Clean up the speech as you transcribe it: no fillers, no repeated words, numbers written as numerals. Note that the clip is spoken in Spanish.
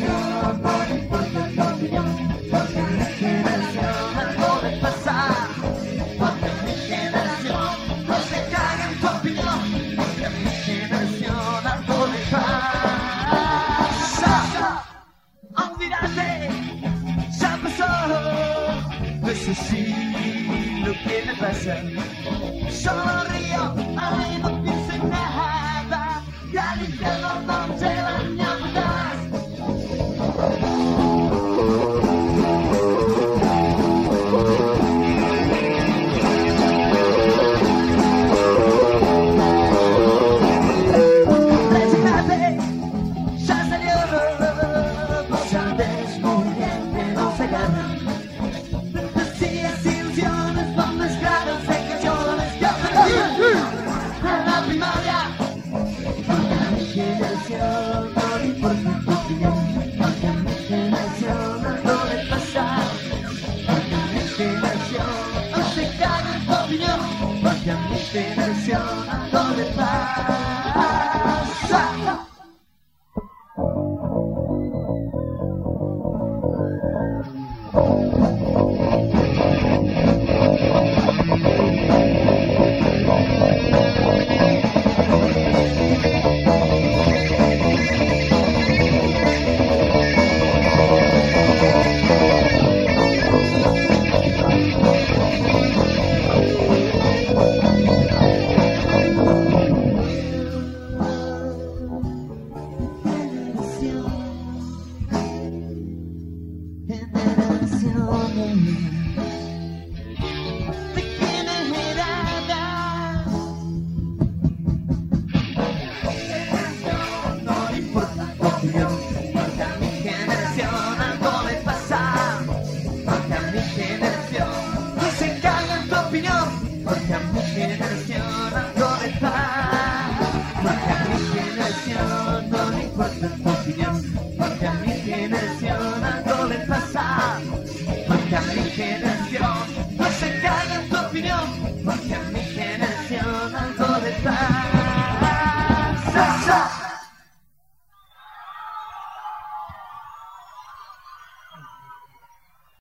generación no le importa tu opinión, porque a mi generación algo le pasa, porque a mi generación no se caga en tu opinión, porque a mi generación algo le pasa. Olvídate, ya pasó, eso sí lo que me pasa. Solo río, ahí no pienso en nada, y al infierno no llevan ni a más. Resignaste, ya salió, vos sabés muy bien que no se gana. Decías ilusiones, nombres claros de canciones que aprendí en la primaria. Porque a mi generación no le importa tu opinión, porque a mi generación algo le pasa, porque a mi generación no se caga en tu opinión, porque a mi generación algo le pasa. Porque a mi generación algo le pasa, porque a mi generación no le importa tu opinión, porque a mi generación algo le pasa.